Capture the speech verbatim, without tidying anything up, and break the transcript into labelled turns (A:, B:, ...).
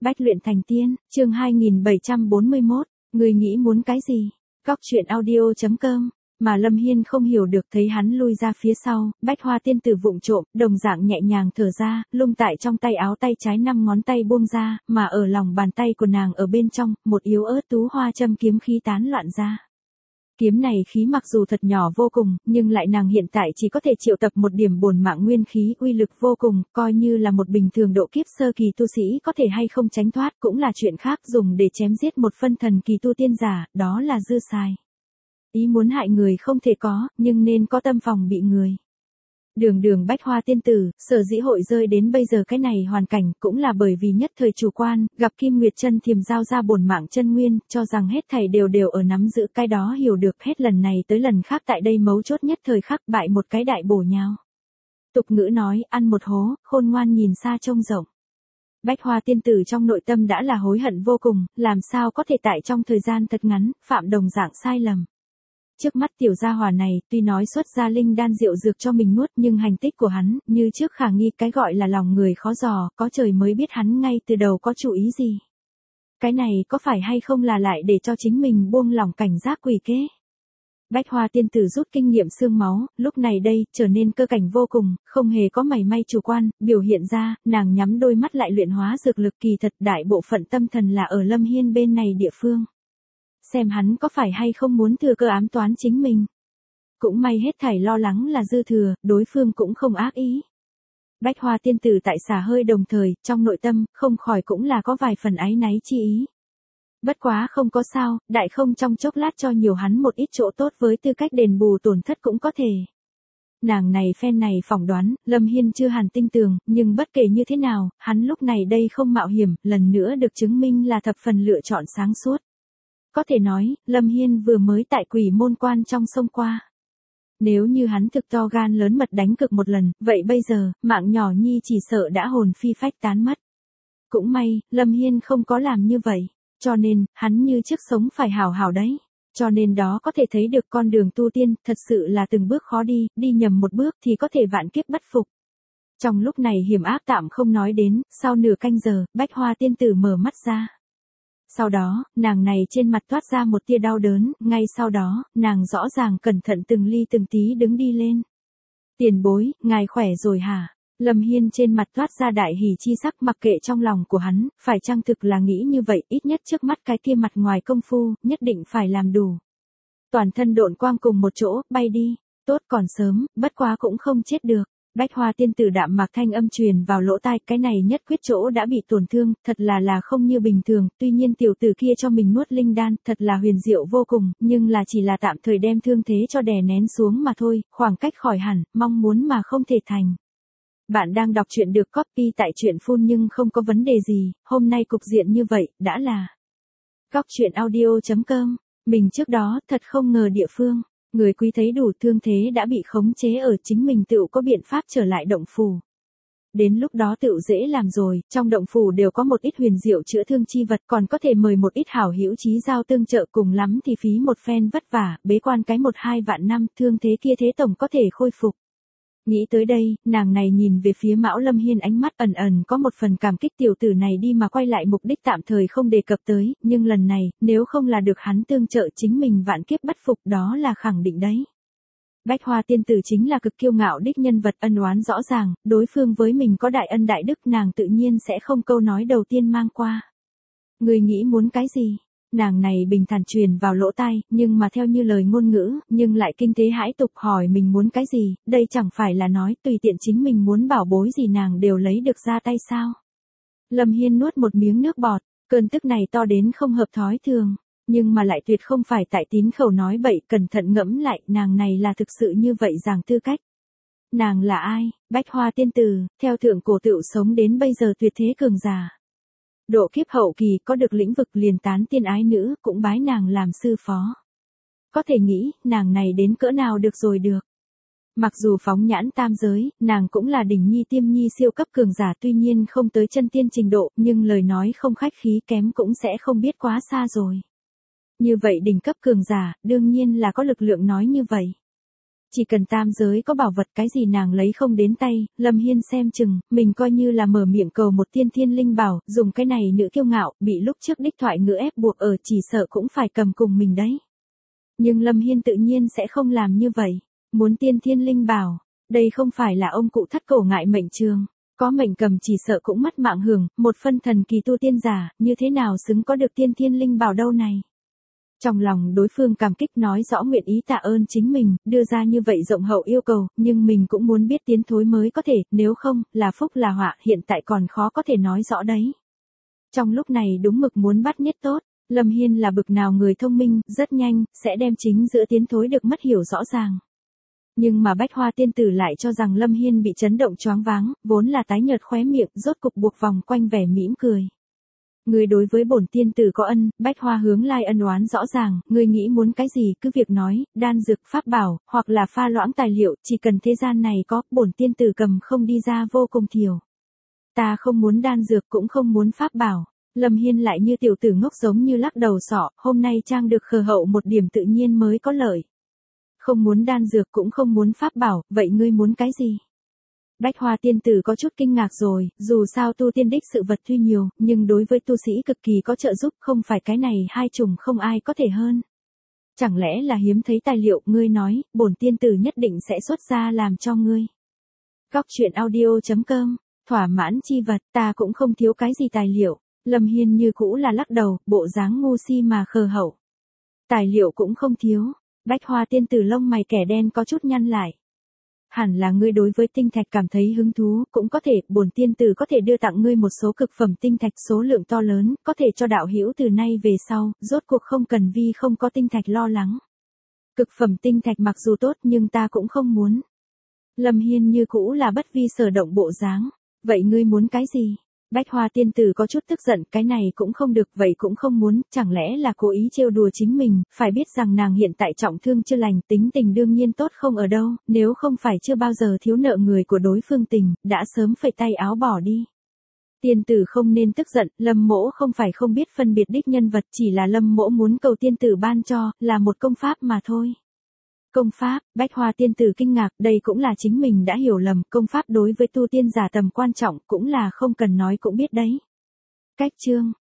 A: Bách luyện thành tiên, chương hai nghìn bảy trăm bốn mươi mốt, người nghĩ muốn cái gì? Góc truyện audio chấm com, mà Lâm Hiên không hiểu được thấy hắn lui ra phía sau, Bách Hoa tiên tử vụng trộm, đồng dạng nhẹ nhàng thở ra, lung tại trong tay áo tay trái năm ngón tay buông ra, mà ở lòng bàn tay của nàng ở bên trong, một yếu ớt tú hoa châm kiếm khí tán loạn ra. Kiếm này khí mặc dù thật nhỏ vô cùng, nhưng lại nàng hiện tại chỉ có thể triệu tập một điểm bổn mạng nguyên khí, uy lực vô cùng, coi như là một bình thường độ kiếp sơ kỳ tu sĩ có thể hay không tránh thoát cũng là chuyện khác, dùng để chém giết một phân thần kỳ tu tiên giả, đó là dư xài. Ý muốn hại người không thể có, nhưng nên có tâm phòng bị người. Đường đường Bách Hoa tiên tử, sở dĩ hội rơi đến bây giờ cái này hoàn cảnh, cũng là bởi vì nhất thời chủ quan, gặp Kim Nguyệt Chân Thiềm giao ra bổn mạng chân nguyên, cho rằng hết thảy đều đều ở nắm giữ cái đó, hiểu được hết lần này tới lần khác tại đây mấu chốt nhất thời khắc bại một cái đại bổ nhào. Tục ngữ nói, ăn một hố, khôn ngoan nhìn xa trông rộng. Bách Hoa tiên tử trong nội tâm đã là hối hận vô cùng, làm sao có thể tại trong thời gian thật ngắn, phạm đồng dạng sai lầm. Trước mắt tiểu gia hỏa này, tuy nói xuất ra linh đan rượu dược cho mình nuốt, nhưng hành tích của hắn, như trước khả nghi, cái gọi là lòng người khó dò, có trời mới biết hắn ngay từ đầu có chủ ý gì. Cái này có phải hay không là lại để cho chính mình buông lỏng cảnh giác quỷ kế. Bách Hoa tiên tử rút kinh nghiệm xương máu, lúc này đây, trở nên cơ cảnh vô cùng, không hề có mảy may chủ quan, biểu hiện ra, nàng nhắm đôi mắt lại luyện hóa dược lực, kỳ thật đại bộ phận tâm thần là ở Lâm Hiên bên này địa phương. Xem hắn có phải hay không muốn thừa cơ ám toán chính mình. Cũng may hết thảy lo lắng là dư thừa, đối phương cũng không ác ý. Bách Hoa tiên tử tại xả hơi đồng thời, trong nội tâm, không khỏi cũng là có vài phần áy náy chi ý. Bất quá không có sao, đại không trong chốc lát cho nhiều hắn một ít chỗ tốt với tư cách đền bù tổn thất cũng có thể. Nàng này phen này phỏng đoán, Lâm Hiên chưa hẳn tin tưởng, nhưng bất kể như thế nào, hắn lúc này đây không mạo hiểm, lần nữa được chứng minh là thập phần lựa chọn sáng suốt. Có thể nói, Lâm Hiên vừa mới tại Quỷ Môn Quan trong sông qua. Nếu như hắn thực to gan lớn mật đánh cực một lần, vậy bây giờ, mạng nhỏ nhi chỉ sợ đã hồn phi phách tán mất. Cũng may, Lâm Hiên không có làm như vậy, cho nên, hắn như trước sống phải hảo hảo đấy. Cho nên đó có thể thấy được con đường tu tiên, thật sự là từng bước khó đi, đi nhầm một bước thì có thể vạn kiếp bất phục. Trong lúc này hiểm ác tạm không nói đến, sau nửa canh giờ, Bách Hoa tiên tử mở mắt ra. Sau đó, nàng này trên mặt toát ra một tia đau đớn, ngay sau đó, nàng rõ ràng cẩn thận từng ly từng tí đứng đi lên. Tiền bối, ngài khỏe rồi hả? Lâm Hiên trên mặt toát ra đại hỉ chi sắc, mặc kệ trong lòng của hắn, phải chăng thực là nghĩ như vậy, ít nhất trước mắt cái kia mặt ngoài công phu, nhất định phải làm đủ. Toàn thân độn quang cùng một chỗ, bay đi, tốt còn sớm, bất quá cũng không chết được. Bách Hoa tiên tử đạm mạc thanh âm truyền vào lỗ tai, cái này nhất quyết chỗ đã bị tổn thương, thật là là không như bình thường, tuy nhiên tiểu tử kia cho mình nuốt linh đan, thật là huyền diệu vô cùng, nhưng là chỉ là tạm thời đem thương thế cho đè nén xuống mà thôi, khoảng cách khỏi hẳn, mong muốn mà không thể thành. Bạn đang đọc truyện được copy tại truyện phun nhưng không có vấn đề gì, hôm nay cục diện như vậy, đã là góc truyện audio chấm com, mình trước đó thật không ngờ địa phương. Người quý thấy đủ thương thế đã bị khống chế ở, chính mình tựu có biện pháp trở lại động phủ. Đến lúc đó tựu dễ làm rồi, trong động phủ đều có một ít huyền diệu chữa thương chi vật, còn có thể mời một ít hảo hữu chí giao tương trợ, cùng lắm thì phí một phen vất vả, bế quan cái một hai vạn năm, thương thế kia thế tổng có thể khôi phục. Nghĩ tới đây, nàng này nhìn về phía Mão Lâm Hiên, ánh mắt ẩn ẩn có một phần cảm kích, tiểu tử này đi mà quay lại mục đích tạm thời không đề cập tới, nhưng lần này, nếu không là được hắn tương trợ chính mình vạn kiếp bất phục, đó là khẳng định đấy. Bách Hoa tiên tử chính là cực kiêu ngạo đích nhân vật, ân oán rõ ràng, đối phương với mình có đại ân đại đức, nàng tự nhiên sẽ không câu nói đầu tiên mang qua. Người nghĩ muốn cái gì? Nàng này bình thản truyền vào lỗ tai, nhưng mà theo như lời ngôn ngữ, nhưng lại kinh tế hãi tục, hỏi mình muốn cái gì, đây chẳng phải là nói tùy tiện chính mình muốn bảo bối gì nàng đều lấy được ra tay sao. Lâm Hiên nuốt một miếng nước bọt, cơn tức này to đến không hợp thói thường, nhưng mà lại tuyệt không phải tại tín khẩu nói bậy, cẩn thận ngẫm lại, nàng này là thực sự như vậy giảng tư cách. Nàng là ai? Bách Hoa tiên tử, theo thượng cổ tựu sống đến bây giờ tuyệt thế cường giả. Độ kiếp hậu kỳ có được lĩnh vực liền tán tiên ái nữ, cũng bái nàng làm sư phó. Có thể nghĩ, nàng này đến cỡ nào được rồi được. Mặc dù phóng nhãn tam giới, nàng cũng là đỉnh nhi tiêm nhi siêu cấp cường giả, tuy nhiên không tới chân tiên trình độ, nhưng lời nói không khách khí kém cũng sẽ không biết quá xa rồi. Như vậy đỉnh cấp cường giả, đương nhiên là có lực lượng nói như vậy. chỉ cần tam giới có bảo vật cái gì nàng lấy không đến tay, Lâm Hiên xem chừng, mình coi như là mở miệng cầu một tiên thiên linh bảo, dùng cái này nữ kiêu ngạo, bị lúc trước đích thoại ngữ ép buộc ở chỉ sợ cũng phải cầm cùng mình đấy. Nhưng Lâm Hiên tự nhiên sẽ không làm như vậy, muốn tiên thiên linh bảo, đây không phải là ông cụ thắt cổ ngại mệnh trường. Có mệnh cầm chỉ sợ cũng mất mạng hưởng, một phân thần kỳ tu tiên giả, như thế nào xứng có được tiên thiên linh bảo đâu này. Trong lòng đối phương cảm kích nói rõ nguyện ý tạ ơn chính mình, đưa ra như vậy rộng hậu yêu cầu, nhưng mình cũng muốn biết tiến thối mới có thể, nếu không, là phúc là họa, hiện tại còn khó có thể nói rõ đấy. Trong lúc này đúng mực muốn bắt nhất tốt, Lâm Hiên là bực nào người thông minh, rất nhanh, sẽ đem chính giữa tiến thối được mất hiểu rõ ràng. Nhưng mà Bách Hoa tiên tử lại cho rằng Lâm Hiên bị chấn động choáng váng, vốn là tái nhợt khóe miệng, rốt cục buộc vòng quanh vẻ mỉm cười. Người đối với bổn tiên tử có ân, Bách Hoa hướng lai ân oán rõ ràng, người nghĩ muốn cái gì cứ việc nói, đan dược pháp bảo, hoặc là pha loãng tài liệu, chỉ cần thế gian này có, bổn tiên tử cầm không đi ra vô cùng thiểu. Ta không muốn đan dược cũng không muốn pháp bảo. Lâm Hiên lại như tiểu tử ngốc giống như lắc đầu sọ, hôm nay trang được khờ hậu một điểm tự nhiên mới có lợi. Không muốn đan dược cũng không muốn pháp bảo, vậy ngươi muốn cái gì? Bách Hoa tiên tử có chút kinh ngạc rồi, dù sao tu tiên đích sự vật tuy nhiều, nhưng đối với tu sĩ cực kỳ có trợ giúp, không phải cái này hai chủng không ai có thể hơn. Chẳng lẽ là hiếm thấy tài liệu, ngươi nói, bổn tiên tử nhất định sẽ xuất ra làm cho ngươi. Góc truyện audio chấm com, thỏa mãn chi vật, ta cũng không thiếu cái gì tài liệu. Lâm Hiên như cũ là lắc đầu, bộ dáng ngu si mà khờ hậu. Tài liệu cũng không thiếu. Bách Hoa tiên tử lông mày kẻ đen có chút nhăn lại. Hẳn là ngươi đối với tinh thạch cảm thấy hứng thú, cũng có thể, bổn tiên tử có thể đưa tặng ngươi một số cực phẩm tinh thạch số lượng to lớn, có thể cho đạo hữu từ nay về sau, rốt cuộc không cần vì không có tinh thạch lo lắng. Cực phẩm tinh thạch mặc dù tốt nhưng ta cũng không muốn. Lâm Hiên như cũ là bất vi sở động bộ dáng. Vậy ngươi muốn cái gì? Bách Hoa tiên tử có chút tức giận, cái này cũng không được, vậy cũng không muốn, chẳng lẽ là cố ý trêu đùa chính mình, phải biết rằng nàng hiện tại trọng thương chưa lành, tính tình đương nhiên tốt không ở đâu, nếu không phải chưa bao giờ thiếu nợ người của đối phương tình, đã sớm phẩy tay áo bỏ đi. Tiên tử không nên tức giận, Lâm mỗ không phải không biết phân biệt đích nhân vật, chỉ là Lâm mỗ muốn cầu tiên tử ban cho, là một công pháp mà thôi. Công pháp, Bách Hoa tiên tử kinh ngạc, đây cũng là chính mình đã hiểu lầm, công pháp đối với tu tiên giả tầm quan trọng cũng là không cần nói cũng biết đấy. Cách chương